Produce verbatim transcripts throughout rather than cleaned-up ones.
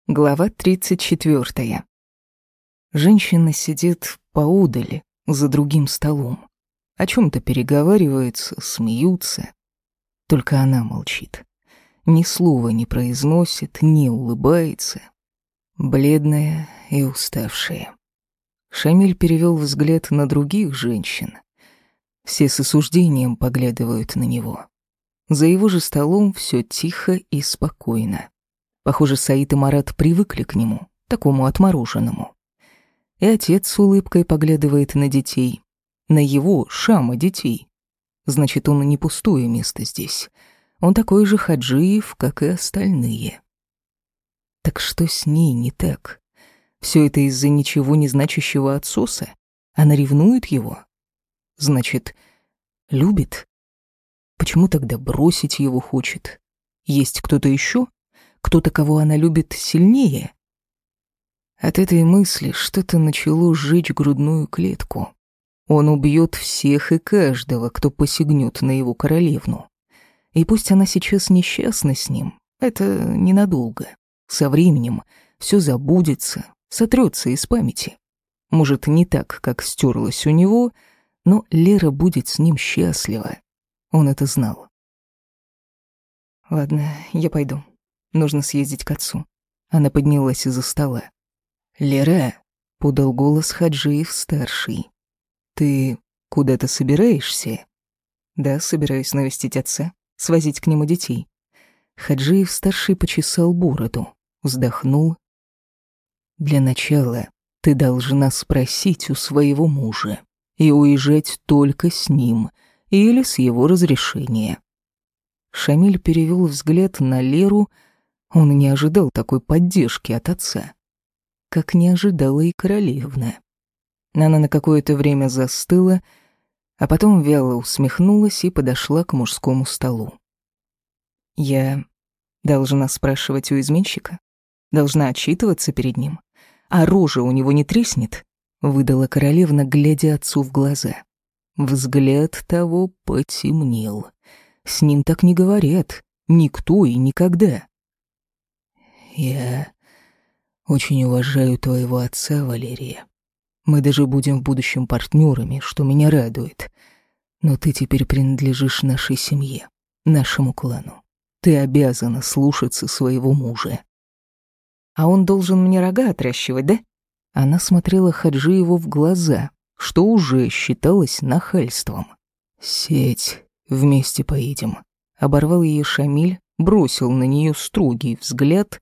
Глава тридцать четвёртая. Женщина сидит поодаль, за другим столом. О чем-то переговариваются, смеются. Только она молчит. Ни слова не произносит, не улыбается. Бледная и уставшая. Шамиль перевел взгляд на других женщин. Все с осуждением поглядывают на него. За его же столом все тихо и спокойно. Похоже, Саид и Марат привыкли к нему, такому отмороженному. И отец с улыбкой поглядывает на детей. На его, Шама, детей. Значит, он не пустое место здесь. Он такой же Хаджиев, как и остальные. Так что с ней не так? Все это из-за ничего не значащего отсоса? Она ревнует его? Значит, любит? Почему тогда бросить его хочет? Есть кто-то еще? Кто-то, кого она любит сильнее? От этой мысли что-то начало сжечь грудную клетку. Он убьет всех и каждого, кто посягнет на его королевну. И пусть она сейчас несчастна с ним, это ненадолго. Со временем все забудется, сотрется из памяти. Может, не так, как стерлось у него, но Лера будет с ним счастлива. Он это знал. Ладно, я пойду. Нужно съездить к отцу. Она поднялась из-за стола. «Лера», — подал голос Хаджиев-старший. «Ты куда-то собираешься?» «Да, собираюсь навестить отца, свозить к нему детей». Хаджиев-старший почесал бороду, вздохнул. «Для начала ты должна спросить у своего мужа и уезжать только с ним или с его разрешения». Шамиль перевел взгляд на Леру. Он не ожидал такой поддержки от отца, как не ожидала и королевна. Она на какое-то время застыла, а потом вяло усмехнулась и подошла к мужскому столу. «Я должна спрашивать у изменщика? Должна отчитываться перед ним? А рожа у него не треснет?» — выдала королевна, глядя отцу в глаза. Взгляд того потемнел. С ним так не говорят. Никто и никогда. «Я очень уважаю твоего отца, Валерия. Мы даже будем в будущем партнерами, что меня радует. Но ты теперь принадлежишь нашей семье, нашему клану. Ты обязана слушаться своего мужа». «А он должен мне рога отращивать, да?» Она смотрела Хаджиеву в глаза, что уже считалось нахальством. «Сеть, вместе поедем», — оборвал ее Шамиль, бросил на нее строгий взгляд.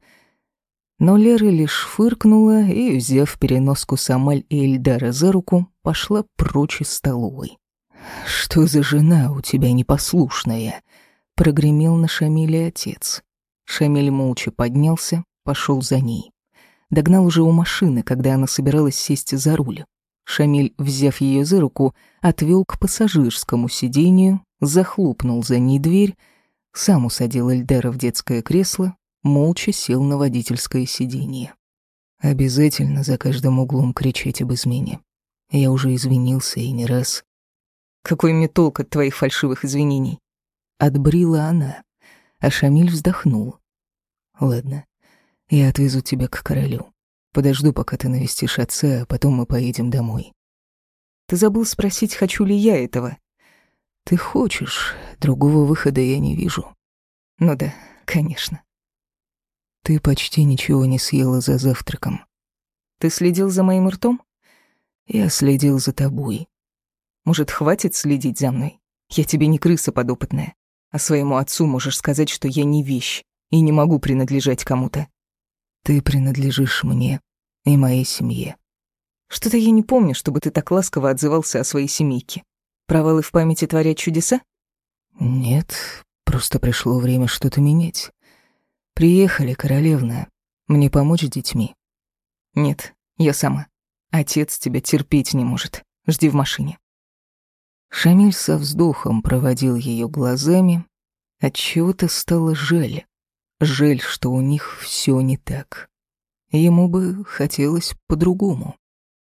Но Лера лишь фыркнула и, взяв переноску Самаль и Эльдара за руку, пошла прочь из столовой. «Что за жена у тебя непослушная?» — прогремел на Шамиля отец. Шамиль молча поднялся, пошел за ней. Догнал уже у машины, когда она собиралась сесть за руль. Шамиль, взяв ее за руку, отвел к пассажирскому сиденью, захлопнул за ней дверь, сам усадил Эльдара в детское кресло, молча сел на водительское сиденье. «Обязательно за каждым углом кричать об измене. Я уже извинился и не раз». «Какой мне толк от твоих фальшивых извинений?» Отбрила она, а Шамиль вздохнул. «Ладно, я отвезу тебя к королю. Подожду, пока ты навестишь отца, а потом мы поедем домой». «Ты забыл спросить, хочу ли я этого?» «Ты хочешь, другого выхода я не вижу». «Ну да, конечно». «Ты почти ничего не съела за завтраком». «Ты следил за моим ртом?» «Я следил за тобой». «Может, хватит следить за мной? Я тебе не крыса подопытная. А своему отцу можешь сказать, что я не вещь и не могу принадлежать кому-то». «Ты принадлежишь мне и моей семье». «Что-то я не помню, чтобы ты так ласково отзывался о своей семейке. Провалы в памяти творят чудеса?» «Нет, просто пришло время что-то менять. Приехали, королевна. Мне помочь с детьми?» «Нет, я сама. Отец тебя терпеть не может. Жди в машине». Шамиль со вздохом проводил ее глазами. Отчего-то стало жаль. Жаль, что у них все не так. Ему бы хотелось по-другому.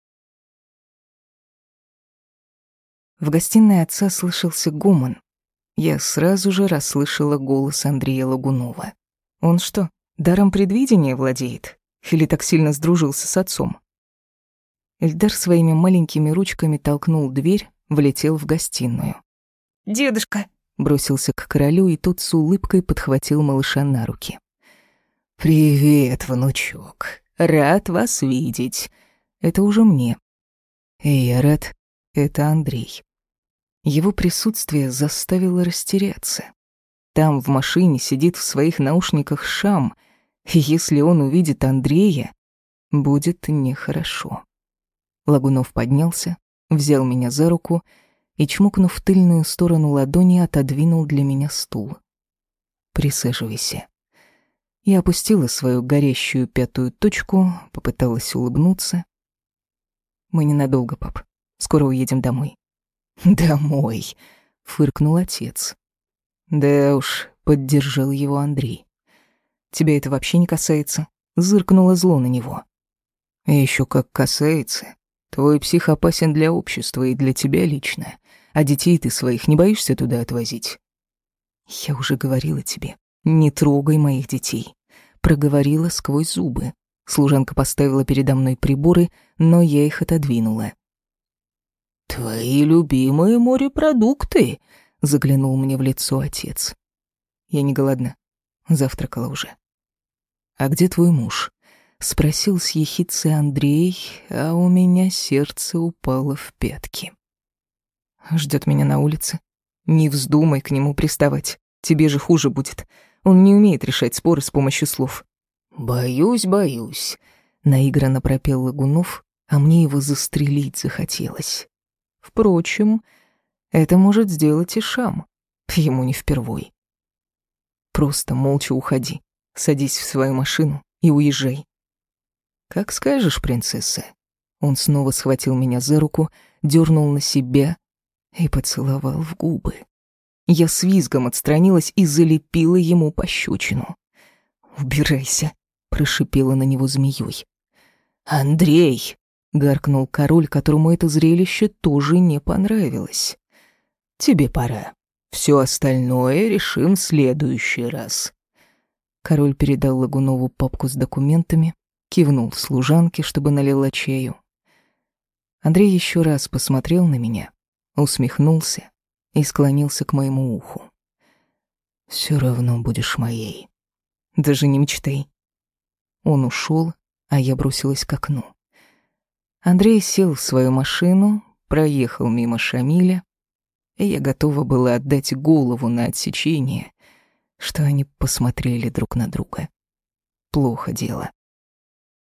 В гостиной отца слышался гомон. Я сразу же расслышала голос Андрея Лагунова. Он что, даром предвидения владеет? Или так сильно сдружился с отцом? Эльдар своими маленькими ручками толкнул дверь, влетел в гостиную. «Дедушка!» — бросился к королю, и тот с улыбкой подхватил малыша на руки. «Привет, внучок. Рад вас видеть». Это уже мне. И я рад. Это Андрей. Его присутствие заставило растеряться. Там в машине сидит в своих наушниках Шам, и если он увидит Андрея, будет нехорошо. Лагунов поднялся, взял меня за руку и, чмокнув тыльную сторону ладони, отодвинул для меня стул. «Присаживайся». Я опустила свою горящую пятую точку, попыталась улыбнуться. «Мы ненадолго, пап. Скоро уедем домой». «Домой», — фыркнул отец. «Да уж», — поддержал его Андрей. «Тебя это вообще не касается?» — зыркнуло зло на него. «Еще как касается. Твой псих опасен для общества и для тебя лично. А детей ты своих не боишься туда отвозить?» «Я уже говорила тебе, не трогай моих детей», — проговорила сквозь зубы. Служанка поставила передо мной приборы, но я их отодвинула. «Твои любимые морепродукты», — заглянул мне в лицо отец. Я не голодна, завтракала уже. «А где твой муж?» — спросил с ехицей Андрей, а у меня сердце упало в пятки. «Ждет меня на улице. Не вздумай к нему приставать, тебе же хуже будет. Он не умеет решать споры с помощью слов». «Боюсь, боюсь», — наигранно пропел Лагунов, а мне его застрелить захотелось. Впрочем, это может сделать и Шам. Ему не впервой. Просто молча уходи, садись в свою машину и уезжай. «Как скажешь, принцесса». Он снова схватил меня за руку, дернул на себя и поцеловал в губы. Я с визгом отстранилась и залепила ему пощечину. «Убирайся», — прошипела на него змеей. «Андрей!» — гаркнул король, которому это зрелище тоже не понравилось. «Тебе пора. Все остальное решим в следующий раз». Король передал Лагунову папку с документами, кивнул служанке, чтобы налила чаю. Андрей еще раз посмотрел на меня, усмехнулся и склонился к моему уху. «Все равно будешь моей». «Даже не мечтай». Он ушел, а я бросилась к окну. Андрей сел в свою машину, проехал мимо Шамиля, и я готова была отдать голову на отсечение, что они посмотрели друг на друга. Плохо дело.